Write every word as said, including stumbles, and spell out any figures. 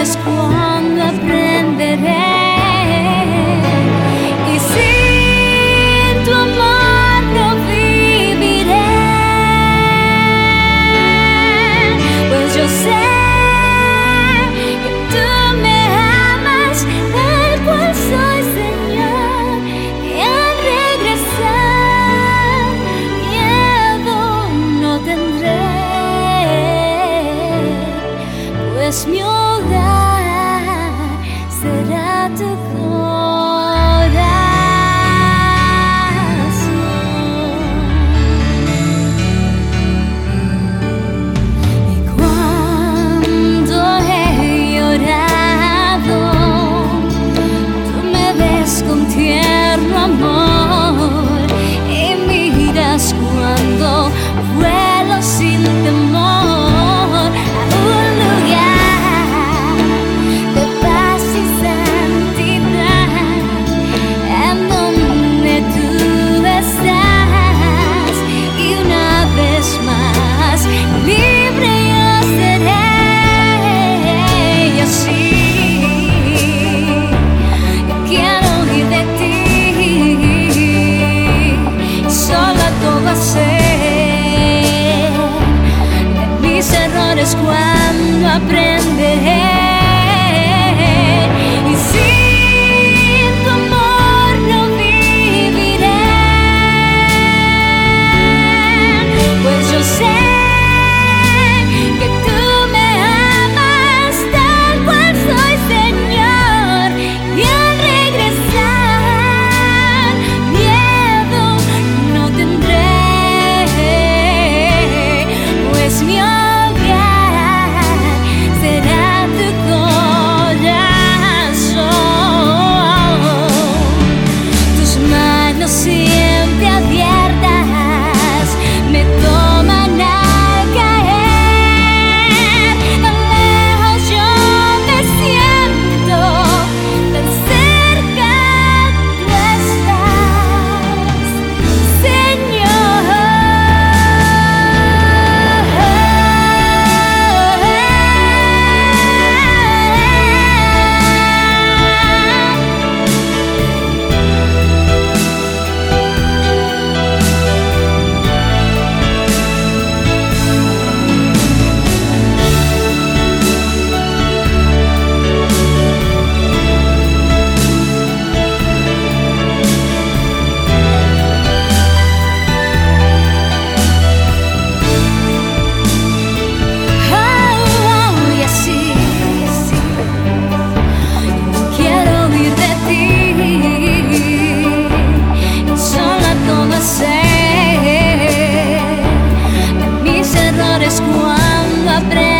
errores cuando aprenderé. Y sin tu amor no viviré, pues yo sé que tú me amas tal cual soy, Señor, y al regresar miedo no tendré, pues mi hogar será tu corazón. Y cuando he llorado, tú me ves con tierno amor y miras cuando vuelo sin temor a un lugar de paz y santidad, en donde tú estás, y una vez más libre yo seré. Y así yo quiero ir de ti, sola todo hacer de mis errores cuando aprenderé. Y sin tu amor no viviré, pues yo sé que tú me amas tal cual soy, Señor, y al regresar miedo no tendré, pues mi hogar será tu corazón. Tus manos siempre abiertas me toman al caer. Tan lejos yo me siento, tan cerca tú estás, Señor. Oh, y así, así quiero ir de ti, sola todo hacer de mis errores cuando aprendo.